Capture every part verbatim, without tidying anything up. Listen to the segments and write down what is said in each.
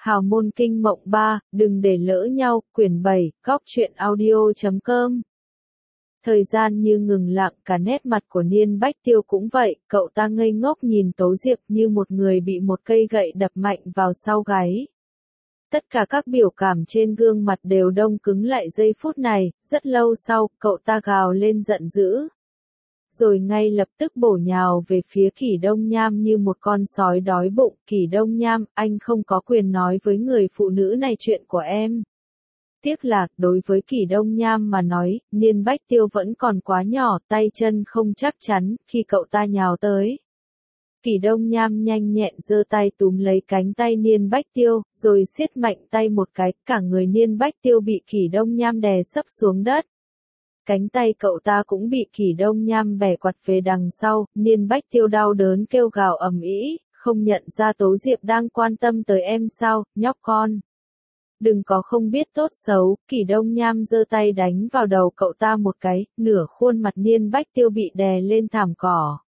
Hào môn kinh mộng ba, đừng để lỡ nhau, quyển bảy, góc truyện audio chấm com. Thời gian như ngừng lặng, cả nét mặt của Niên Bách Tiêu cũng vậy, cậu ta ngây ngốc nhìn Tố Diệp như một người bị một cây gậy đập mạnh vào sau gáy. Tất cả các biểu cảm trên gương mặt đều đông cứng lại giây phút này, rất lâu sau, cậu ta gào lên giận dữ. Rồi ngay lập tức bổ nhào về phía Kỷ Đông Nham như một con sói đói bụng. Kỷ Đông Nham, anh không có quyền nói với người phụ nữ này chuyện của em. Tiếc là, đối với Kỷ Đông Nham mà nói, Niên Bách Tiêu vẫn còn quá nhỏ, tay chân không chắc chắn, khi cậu ta nhào tới. Kỷ Đông Nham nhanh nhẹn giơ tay túm lấy cánh tay Niên Bách Tiêu, rồi siết mạnh tay một cái, cả người Niên Bách Tiêu bị Kỷ Đông Nham đè sấp xuống đất. Cánh tay cậu ta cũng bị Kỷ Đông Nham bẻ quặt về đằng sau, Niên Bách Tiêu đau đớn kêu gào ầm ĩ, không nhận ra Tố Diệp đang quan tâm tới em sao, nhóc con. Đừng có không biết tốt xấu, Kỷ Đông Nham giơ tay đánh vào đầu cậu ta một cái, nửa khuôn mặt Niên Bách Tiêu bị đè lên thảm cỏ.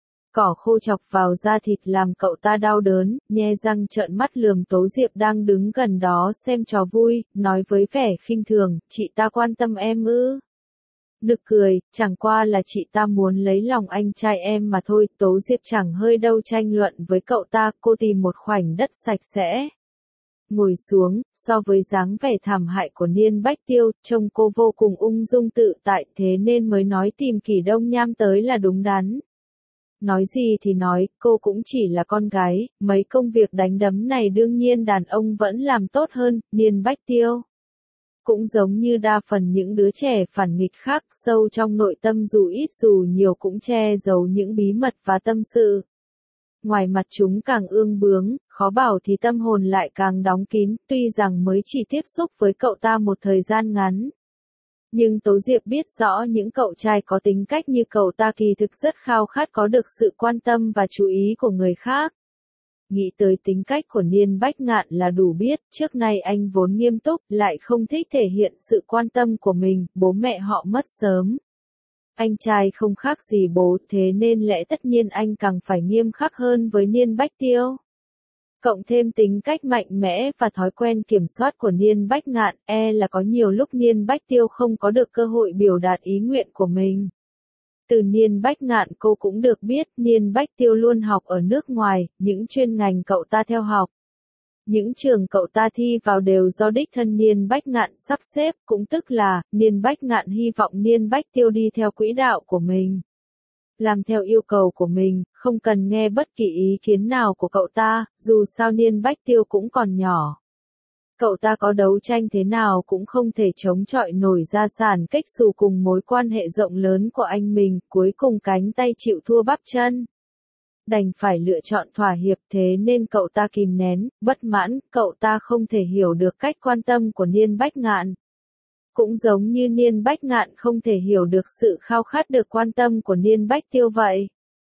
Cỏ khô chọc vào da thịt làm cậu ta đau đớn, nhe răng trợn mắt lườm Tố Diệp đang đứng gần đó xem trò vui, nói với vẻ khinh thường, chị ta quan tâm em ư. Nực cười, chẳng qua là chị ta muốn lấy lòng anh trai em mà thôi. Tố Diệp chẳng hơi đâu tranh luận với cậu ta, cô tìm một khoảnh đất sạch sẽ. Ngồi xuống, so với dáng vẻ thảm hại của Niên Bách Tiêu, trông cô vô cùng ung dung tự tại, thế nên mới nói tìm Kỷ Đông Nham tới là đúng đắn. Nói gì thì nói, cô cũng chỉ là con gái, mấy công việc đánh đấm này đương nhiên đàn ông vẫn làm tốt hơn. Niên Bách Tiêu cũng giống như đa phần những đứa trẻ phản nghịch khác, sâu trong nội tâm dù ít dù nhiều cũng che giấu những bí mật và tâm sự. Ngoài mặt chúng càng ương bướng, khó bảo thì tâm hồn lại càng đóng kín, tuy rằng mới chỉ tiếp xúc với cậu ta một thời gian ngắn. Nhưng Tố Diệp biết rõ những cậu trai có tính cách như cậu ta kỳ thực rất khao khát có được sự quan tâm và chú ý của người khác. Nghĩ tới tính cách của Niên Bách Ngạn là đủ biết, trước nay anh vốn nghiêm túc, lại không thích thể hiện sự quan tâm của mình, bố mẹ họ mất sớm. Anh trai không khác gì bố, thế nên lẽ tất nhiên anh càng phải nghiêm khắc hơn với Niên Bách Tiêu. Cộng thêm tính cách mạnh mẽ và thói quen kiểm soát của Niên Bách Ngạn, e là có nhiều lúc Niên Bách Tiêu không có được cơ hội biểu đạt ý nguyện của mình. Từ Niên Bách Ngạn cô cũng được biết, Niên Bách Tiêu luôn học ở nước ngoài, những chuyên ngành cậu ta theo học. Những trường cậu ta thi vào đều do đích thân Niên Bách Ngạn sắp xếp, cũng tức là, Niên Bách Ngạn hy vọng Niên Bách Tiêu đi theo quỹ đạo của mình. Làm theo yêu cầu của mình, không cần nghe bất kỳ ý kiến nào của cậu ta, dù sao Niên Bách Tiêu cũng còn nhỏ. Cậu ta có đấu tranh thế nào cũng không thể chống chọi nổi gia sản cách xù cùng mối quan hệ rộng lớn của anh mình, cuối cùng cánh tay chịu thua bắp chân. Đành phải lựa chọn thỏa hiệp, thế nên cậu ta kìm nén, bất mãn, cậu ta không thể hiểu được cách quan tâm của Niên Bách Ngạn. Cũng giống như Niên Bách Ngạn không thể hiểu được sự khao khát được quan tâm của Niên Bách Tiêu vậy.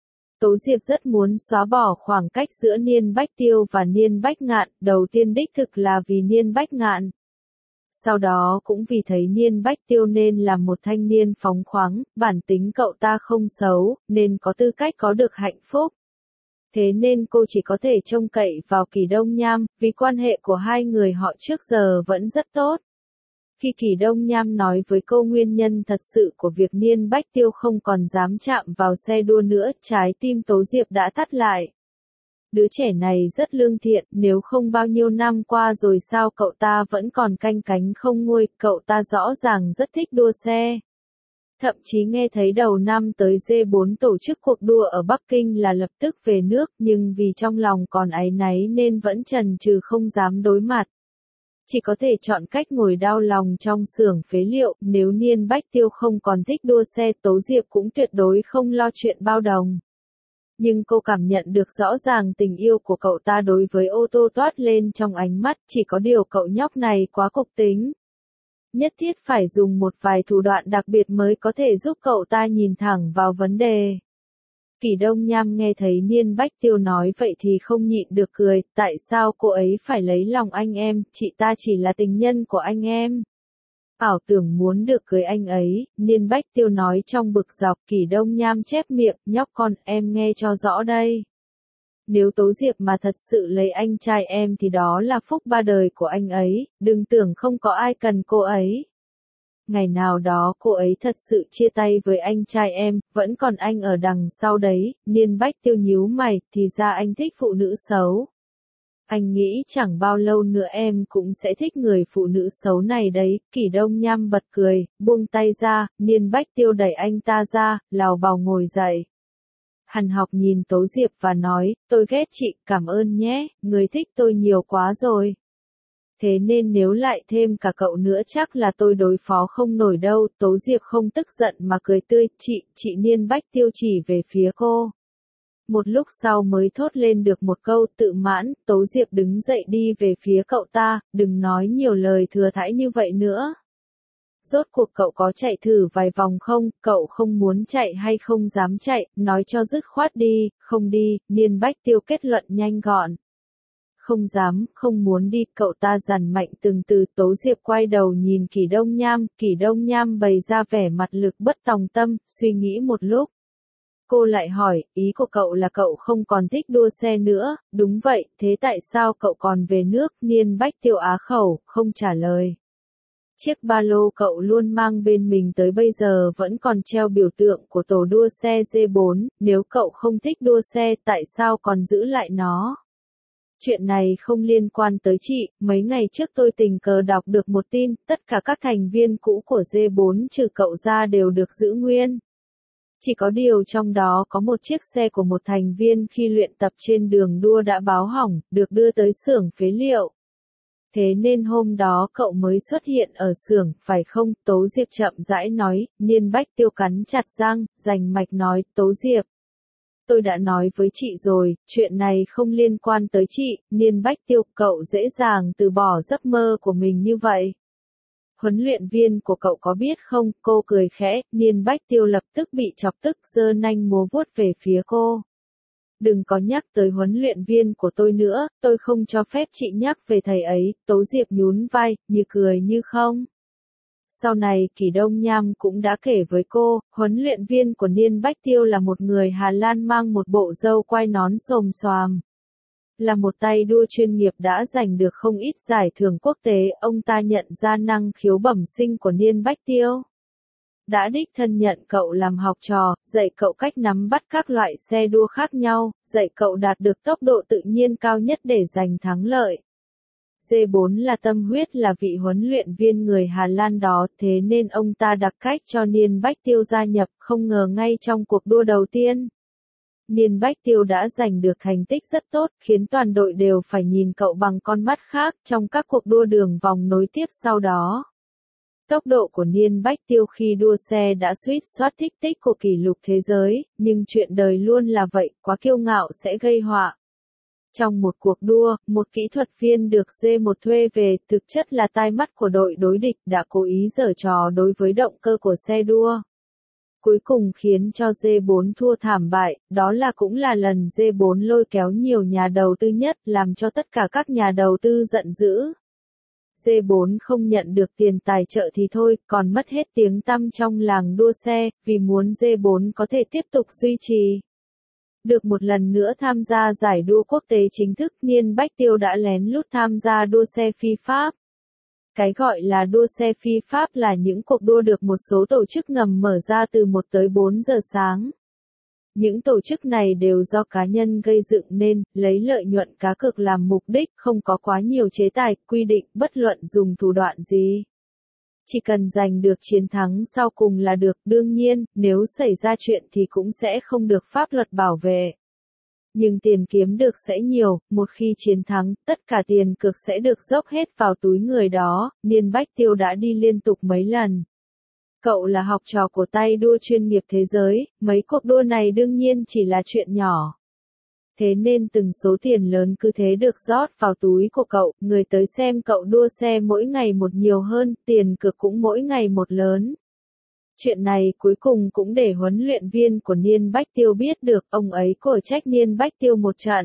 Tố Diệp rất muốn xóa bỏ khoảng cách giữa Niên Bách Tiêu và Niên Bách Ngạn, đầu tiên đích thực là vì Niên Bách Ngạn. Sau đó cũng vì thấy Niên Bách Tiêu nên là một thanh niên phóng khoáng, bản tính cậu ta không xấu, nên có tư cách có được hạnh phúc. Thế nên cô chỉ có thể trông cậy vào Kỷ Đông Nham, vì quan hệ của hai người họ trước giờ vẫn rất tốt. Khi Kỷ Đông Nham nói với cô nguyên nhân thật sự của việc Niên Bách Tiêu không còn dám chạm vào xe đua nữa, trái tim Tố Diệp đã thắt lại. Đứa trẻ này rất lương thiện, nếu không bao nhiêu năm qua rồi sao cậu ta vẫn còn canh cánh không nguôi, cậu ta rõ ràng rất thích đua xe. Thậm chí nghe thấy đầu năm tới G bốn tổ chức cuộc đua ở Bắc Kinh là lập tức về nước, nhưng vì trong lòng còn áy náy nên vẫn chần chừ không dám đối mặt. Chỉ có thể chọn cách ngồi đau lòng trong xưởng phế liệu, nếu Niên Bách Tiêu không còn thích đua xe, Tố Diệp cũng tuyệt đối không lo chuyện bao đồng. Nhưng cô cảm nhận được rõ ràng tình yêu của cậu ta đối với ô tô toát lên trong ánh mắt, chỉ có điều cậu nhóc này quá cục tính. Nhất thiết phải dùng một vài thủ đoạn đặc biệt mới có thể giúp cậu ta nhìn thẳng vào vấn đề. Kỷ Đông Nham nghe thấy Niên Bách Tiêu nói vậy thì không nhịn được cười, tại sao cô ấy phải lấy lòng anh em, chị ta chỉ là tình nhân của anh em. Ảo tưởng muốn được cưới anh ấy, Niên Bách Tiêu nói trong bực dọc. Kỷ Đông Nham chép miệng, nhóc con, em nghe cho rõ đây. Nếu Tố Diệp mà thật sự lấy anh trai em thì đó là phúc ba đời của anh ấy, đừng tưởng không có ai cần cô ấy. Ngày nào đó cô ấy thật sự chia tay với anh trai em, vẫn còn anh ở đằng sau đấy, Niên Bách Tiêu nhíu mày, thì ra anh thích phụ nữ xấu. Anh nghĩ chẳng bao lâu nữa em cũng sẽ thích người phụ nữ xấu này đấy, Kỷ Đông Nham bật cười, buông tay ra, Niên Bách Tiêu đẩy anh ta ra, lảo bào ngồi dậy. Hàn Học nhìn Tố Diệp và nói, tôi ghét chị, cảm ơn nhé, người thích tôi nhiều quá rồi. Thế nên nếu lại thêm cả cậu nữa chắc là tôi đối phó không nổi đâu, Tố Diệp không tức giận mà cười tươi, chị, chị Niên Bách Tiêu chỉ về phía cô. Một lúc sau mới thốt lên được một câu tự mãn, Tố Diệp đứng dậy đi về phía cậu ta, đừng nói nhiều lời thừa thãi như vậy nữa. Rốt cuộc cậu có chạy thử vài vòng không, cậu không muốn chạy hay không dám chạy, nói cho dứt khoát đi, không đi, Niên Bách Tiêu kết luận nhanh gọn. Không dám, không muốn đi, cậu ta dằn mạnh từng từ. Tố Diệp quay đầu nhìn Kỷ Đông Nham, Kỷ Đông Nham bày ra vẻ mặt lực bất tòng tâm, suy nghĩ một lúc. Cô lại hỏi, ý của cậu là cậu không còn thích đua xe nữa, đúng vậy, thế tại sao cậu còn về nước, Niên Bách Tiêu á khẩu, không trả lời. Chiếc ba lô cậu luôn mang bên mình tới bây giờ vẫn còn treo biểu tượng của tổ đua xe G bốn, nếu cậu không thích đua xe tại sao còn giữ lại nó? Chuyện này không liên quan tới chị, mấy ngày trước tôi tình cờ đọc được một tin, tất cả các thành viên cũ của G bốn trừ cậu ra đều được giữ nguyên. Chỉ có điều trong đó có một chiếc xe của một thành viên khi luyện tập trên đường đua đã báo hỏng, được đưa tới xưởng phế liệu. Thế nên hôm đó cậu mới xuất hiện ở xưởng, phải không? Tố Diệp chậm rãi nói, Niên Bách Tiêu cắn chặt răng, rành mạch nói, Tố Diệp. Tôi đã nói với chị rồi, chuyện này không liên quan tới chị, Niên Bách Tiêu, cậu dễ dàng từ bỏ giấc mơ của mình như vậy. Huấn luyện viên của cậu có biết không? Cô cười khẽ, Niên Bách Tiêu lập tức bị chọc tức giơ nanh múa vuốt về phía cô. Đừng có nhắc tới huấn luyện viên của tôi nữa, tôi không cho phép chị nhắc về thầy ấy, Tố Diệp nhún vai, như cười như không. Sau này Kỷ Đông Nham cũng đã kể với cô, huấn luyện viên của Niên Bách Tiêu là một người Hà Lan mang một bộ râu quai nón xồm xoàm. Là một tay đua chuyên nghiệp đã giành được không ít giải thưởng quốc tế, ông ta nhận ra năng khiếu bẩm sinh của Niên Bách Tiêu. Đã đích thân nhận cậu làm học trò, dạy cậu cách nắm bắt các loại xe đua khác nhau, dạy cậu đạt được tốc độ tự nhiên cao nhất để giành thắng lợi. G bốn là tâm huyết là vị huấn luyện viên người Hà Lan đó, thế nên ông ta đặc cách cho Niên Bách Tiêu gia nhập, không ngờ ngay trong cuộc đua đầu tiên. Niên Bách Tiêu đã giành được thành tích rất tốt, khiến toàn đội đều phải nhìn cậu bằng con mắt khác trong các cuộc đua đường vòng nối tiếp sau đó. Tốc độ của Niên Bách Tiêu khi đua xe đã suýt soát thích tích của kỷ lục thế giới, nhưng chuyện đời luôn là vậy, quá kiêu ngạo sẽ gây họa. Trong một cuộc đua, một kỹ thuật viên được G một thuê về, thực chất là tai mắt của đội đối địch, đã cố ý giở trò đối với động cơ của xe đua. Cuối cùng khiến cho G bốn thua thảm bại, đó là cũng là lần G bốn lôi kéo nhiều nhà đầu tư nhất, làm cho tất cả các nhà đầu tư giận dữ. G bốn không nhận được tiền tài trợ thì thôi, còn mất hết tiếng tăm trong làng đua xe, vì muốn G bốn có thể tiếp tục duy trì. Được một lần nữa tham gia giải đua quốc tế chính thức, Niên Bách Tiêu đã lén lút tham gia đua xe phi pháp. Cái gọi là đua xe phi pháp là những cuộc đua được một số tổ chức ngầm mở ra từ một tới bốn giờ sáng. Những tổ chức này đều do cá nhân gây dựng nên, lấy lợi nhuận cá cược làm mục đích, không có quá nhiều chế tài, quy định, bất luận dùng thủ đoạn gì. Chỉ cần giành được chiến thắng sau cùng là được, đương nhiên, nếu xảy ra chuyện thì cũng sẽ không được pháp luật bảo vệ. Nhưng tiền kiếm được sẽ nhiều, một khi chiến thắng, tất cả tiền cược sẽ được dốc hết vào túi người đó, Niên Bách Tiêu đã đi liên tục mấy lần. Cậu là học trò của tay đua chuyên nghiệp thế giới, mấy cuộc đua này đương nhiên chỉ là chuyện nhỏ. Thế nên từng số tiền lớn cứ thế được rót vào túi của cậu, người tới xem cậu đua xe mỗi ngày một nhiều hơn, tiền cược cũng mỗi ngày một lớn. Chuyện này cuối cùng cũng để huấn luyện viên của Niên Bách Tiêu biết được, ông ấy cổ trách Niên Bách Tiêu một trận.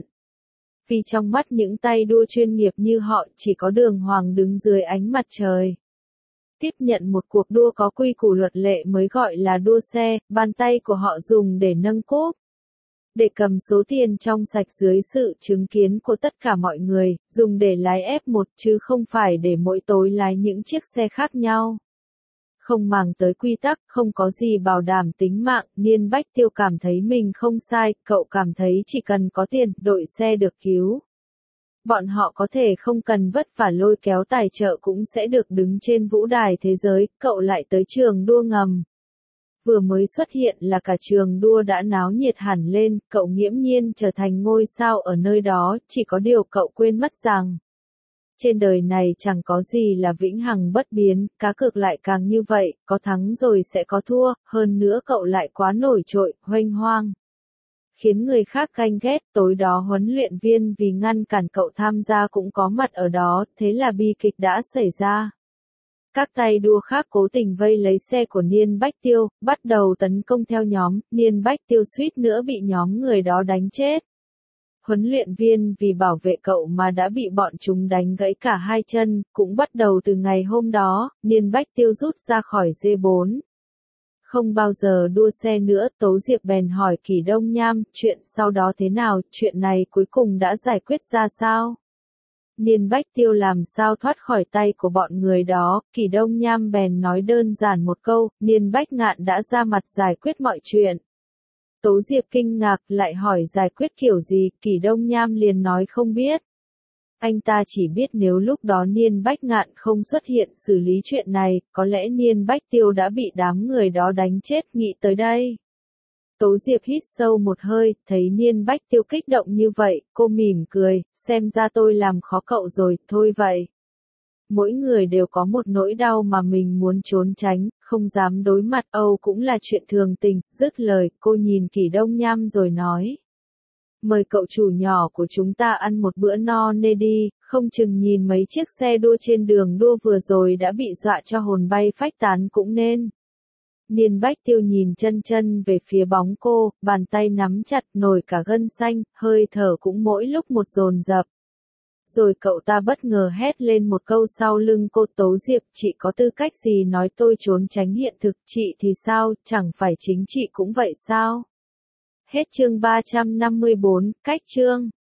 Vì trong mắt những tay đua chuyên nghiệp như họ chỉ có đường hoàng đứng dưới ánh mặt trời. Tiếp nhận một cuộc đua có quy củ luật lệ mới gọi là đua xe, bàn tay của họ dùng để nâng cúp. để cầm số tiền trong sạch dưới sự chứng kiến của tất cả mọi người, dùng để lái ép một chứ không phải để mỗi tối lái những chiếc xe khác nhau. Không màng tới quy tắc, không có gì bảo đảm tính mạng, Niên Bách Tiêu cảm thấy mình không sai, cậu cảm thấy chỉ cần có tiền, đội xe được cứu. Bọn họ có thể không cần vất vả lôi kéo tài trợ cũng sẽ được đứng trên vũ đài thế giới, cậu lại tới trường đua ngầm. Vừa mới xuất hiện là cả trường đua đã náo nhiệt hẳn lên, cậu nghiễm nhiên trở thành ngôi sao ở nơi đó, chỉ có điều cậu quên mất rằng trên đời này chẳng có gì là vĩnh hằng bất biến, cá cược lại càng như vậy, có thắng rồi sẽ có thua, hơn nữa cậu lại quá nổi trội, huênh hoang. Khiến người khác ganh ghét, tối đó huấn luyện viên vì ngăn cản cậu tham gia cũng có mặt ở đó, thế là bi kịch đã xảy ra. Các tay đua khác cố tình vây lấy xe của Niên Bách Tiêu, bắt đầu tấn công theo nhóm, Niên Bách Tiêu suýt nữa bị nhóm người đó đánh chết. Huấn luyện viên vì bảo vệ cậu mà đã bị bọn chúng đánh gãy cả hai chân, cũng bắt đầu từ ngày hôm đó, Niên Bách Tiêu rút ra khỏi G bốn. Không bao giờ đua xe nữa, Tố Diệp bèn hỏi Kỷ Đông Nham, chuyện sau đó thế nào, chuyện này cuối cùng đã giải quyết ra sao? Niên Bách Tiêu làm sao thoát khỏi tay của bọn người đó, Kỷ Đông Nham bèn nói đơn giản một câu, Niên Bách Ngạn đã ra mặt giải quyết mọi chuyện. Tố Diệp kinh ngạc lại hỏi giải quyết kiểu gì, Kỷ Đông Nham liền nói không biết. Anh ta chỉ biết nếu lúc đó Niên Bách Ngạn không xuất hiện xử lý chuyện này, có lẽ Niên Bách Tiêu đã bị đám người đó đánh chết, nghĩ tới đây. Tố Diệp hít sâu một hơi, thấy Niên Bách Tiêu kích động như vậy, cô mỉm cười, xem ra tôi làm khó cậu rồi, thôi vậy. Mỗi người đều có một nỗi đau mà mình muốn trốn tránh, không dám đối mặt, Âu cũng là chuyện thường tình, dứt lời, cô nhìn Kỷ Đông Nham rồi nói. Mời cậu chủ nhỏ của chúng ta ăn một bữa no nê đi, không chừng nhìn mấy chiếc xe đua trên đường đua vừa rồi đã bị dọa cho hồn bay phách tán cũng nên. Niên Bách Tiêu nhìn chân chân về phía bóng cô, bàn tay nắm chặt nổi cả gân xanh, hơi thở cũng mỗi lúc một dồn dập. Rồi cậu ta bất ngờ hét lên một câu sau lưng cô, Tố Diệp, chị có tư cách gì nói tôi trốn tránh hiện thực, chị thì sao, chẳng phải chính chị cũng vậy sao? Hết chương ba trăm năm mươi bốn, cách chương.